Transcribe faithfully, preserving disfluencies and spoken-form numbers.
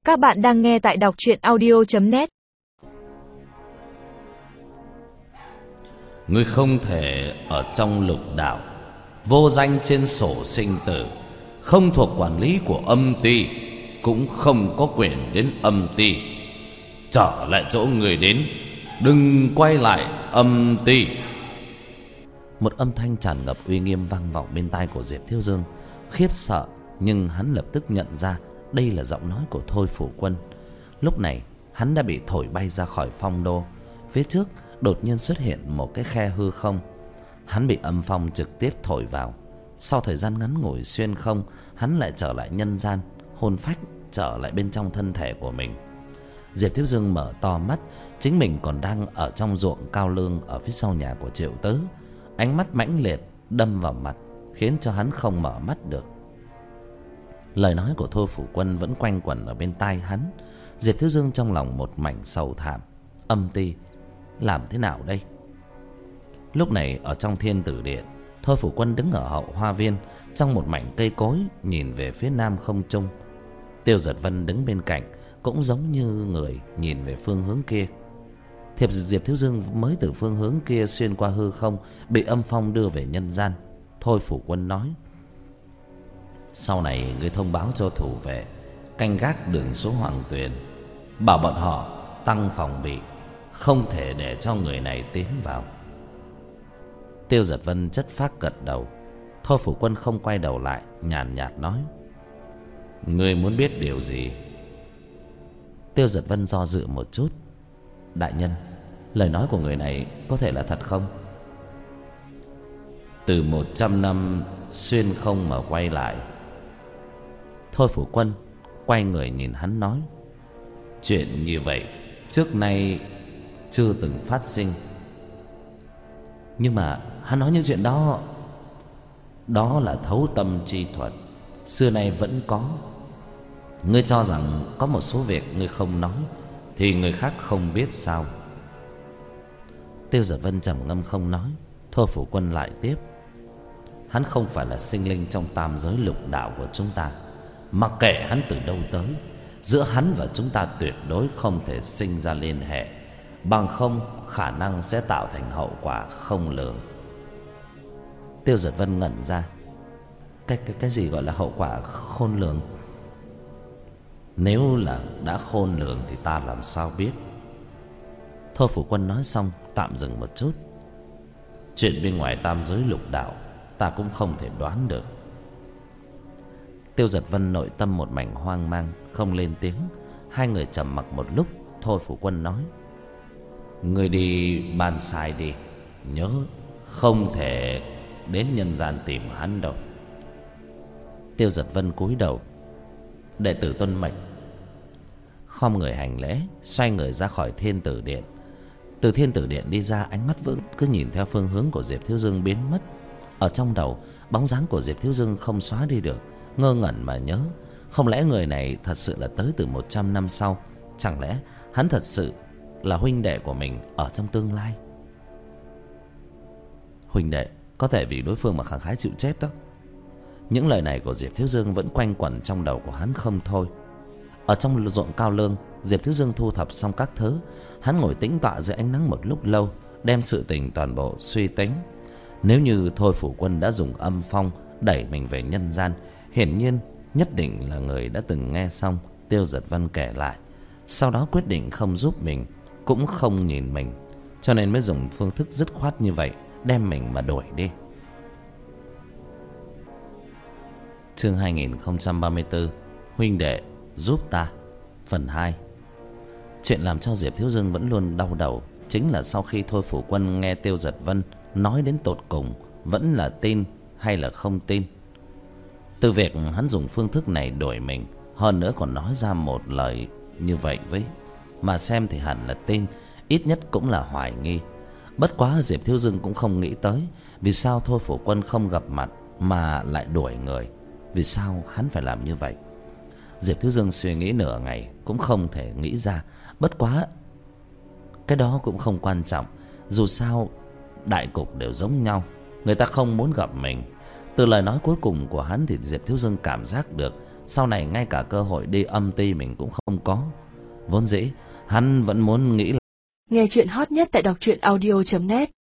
Các bạn đang nghe tại đọc truyện audio chấm net. Ngươi không thể ở trong lục đạo, vô danh trên sổ sinh tử, không thuộc quản lý của âm ty, cũng không có quyền đến âm ty. Trở lại chỗ người đến, đừng quay lại âm ty. Một âm thanh tràn ngập uy nghiêm vang vọng bên tai của Diệp Thiếu Dương. Khiếp sợ, nhưng hắn lập tức nhận ra đây là giọng nói của Thôi Phủ Quân. Lúc này hắn đã bị thổi bay ra khỏi phong đô. Phía trước đột nhiên xuất hiện một cái khe hư không. Hắn bị âm phong trực tiếp thổi vào. Sau thời gian ngắn ngủi xuyên không, hắn lại trở lại nhân gian, hồn phách trở lại bên trong thân thể của mình. Diệp Thiếu Dương mở to mắt, chính mình còn đang ở trong ruộng cao lương ở phía sau nhà của Triệu Tứ. Ánh mắt mãnh liệt đâm vào mặt, khiến cho hắn không mở mắt được. Lời nói của Thôi Phủ Quân vẫn quanh quẩn ở bên tai hắn. Diệp Thiếu Dương trong lòng một mảnh sầu thảm. Âm ty làm thế nào đây? Lúc này ở trong Thiên Tử Điện, Thôi Phủ Quân đứng ở hậu hoa viên, trong một mảnh cây cối, nhìn về phía nam không trung. Tiêu Giật Vân đứng bên cạnh, cũng giống như người nhìn về phương hướng kia. Thiệp Diệp Thiếu Dương mới từ phương hướng kia xuyên qua hư không, bị âm phong đưa về nhân gian. Thôi Phủ Quân nói: sau này ngươi thông báo cho thủ vệ canh gác đường số Hoàng Tuyền, bảo bọn họ tăng phòng bị, không thể để cho người này tiến vào. Tiêu Giật Vân chất phác gật đầu. Thôi Phủ Quân không quay đầu lại, nhàn nhạt nói: ngươi muốn biết điều gì? Tiêu Giật Vân do dự một chút. Đại nhân, lời nói của người này có thể là thật không? Từ một trăm năm xuyên không mà quay lại. Thôi Phủ Quân quay người nhìn hắn nói: chuyện như vậy trước nay chưa từng phát sinh. Nhưng mà hắn nói những chuyện đó, đó là thấu tâm chi thuật, xưa nay vẫn có. Ngươi cho rằng có một số việc ngươi không nói thì người khác không biết sao? Tiêu Giật Vân trầm ngâm không nói. Thôi Phủ Quân lại tiếp: hắn không phải là sinh linh trong tam giới lục đạo của chúng ta. Mặc kệ hắn từ đâu tới, giữa hắn và chúng ta tuyệt đối không thể sinh ra liên hệ, bằng không khả năng sẽ tạo thành hậu quả không lường. Tiêu Giật Vân ngẩn ra. Cái, cái, cái gì gọi là hậu quả khôn lường? Nếu là đã khôn lường thì ta làm sao biết? Thôi Phủ Quân nói xong tạm dừng một chút. Chuyện bên ngoài tam giới lục đạo ta cũng không thể đoán được. Tiêu Giật Vân nội tâm một mảnh hoang mang, không lên tiếng. Hai người trầm mặc một lúc. Thôi Phủ Quân nói: ngươi đi ban sai đi, nhớ không thể đến nhân gian tìm hắn đâu. Tiêu Giật Vân cúi đầu: đệ tử tuân mệnh. Khom người hành lễ, xoay người ra khỏi Thiên Tử Điện. Từ Thiên Tử Điện đi ra, ánh mắt vẫn cứ nhìn theo phương hướng của Diệp Thiếu Dương biến mất. Ở trong đầu, bóng dáng của Diệp Thiếu Dương không xóa đi được. Ngơ ngẩn mà nhớ, không lẽ người này thật sự là tới từ một trăm năm sau? Chẳng lẽ hắn thật sự là huynh đệ của mình ở trong tương lai? Huynh đệ có thể vì đối phương mà khẳng khái chịu chết đó. Những lời này của Diệp Thiếu Dương vẫn quanh quẩn trong đầu của hắn không thôi. Ở trong ruộng cao lương, Diệp Thiếu Dương thu thập xong các thứ. Hắn ngồi tĩnh tọa dưới ánh nắng một lúc lâu, đem sự tình toàn bộ suy tính. Nếu như Thôi Phủ Quân đã dùng âm phong đẩy mình về nhân gian, hiển nhiên nhất định là người đã từng nghe xong Tiêu Giật Vân kể lại, sau đó quyết định không giúp mình, cũng không nhìn mình, cho nên mới dùng phương thức dứt khoát như vậy, đem mình mà đuổi đi. Chương hai nghìn không trăm ba mươi tư, huynh đệ giúp ta, phần hai. Chuyện làm cho Diệp Thiếu Dương vẫn luôn đau đầu chính là sau khi Thôi Phủ Quân nghe Tiêu Giật Vân nói đến tột cùng, vẫn là tin hay là không tin. Từ việc hắn dùng phương thức này đuổi mình, hơn nữa còn nói ra một lời như vậy với, mà xem thì hẳn là tin, ít nhất cũng là hoài nghi. Bất quá Diệp Thiếu Dương cũng không nghĩ tới vì sao Thôi Phủ Quân không gặp mặt mà lại đuổi người. Vì sao hắn phải làm như vậy? Diệp Thiếu Dương suy nghĩ nửa ngày cũng không thể nghĩ ra. Bất quá cái đó cũng không quan trọng, dù sao đại cục đều giống nhau. Người ta không muốn gặp mình. Từ lời nói cuối cùng của hắn thì Diệp Thiếu Dương cảm giác được sau này ngay cả cơ hội đi âm ty mình cũng không có. Vốn dĩ hắn vẫn muốn nghĩ là... Nghe chuyện hot nhất tại đọc truyện audio chấm net.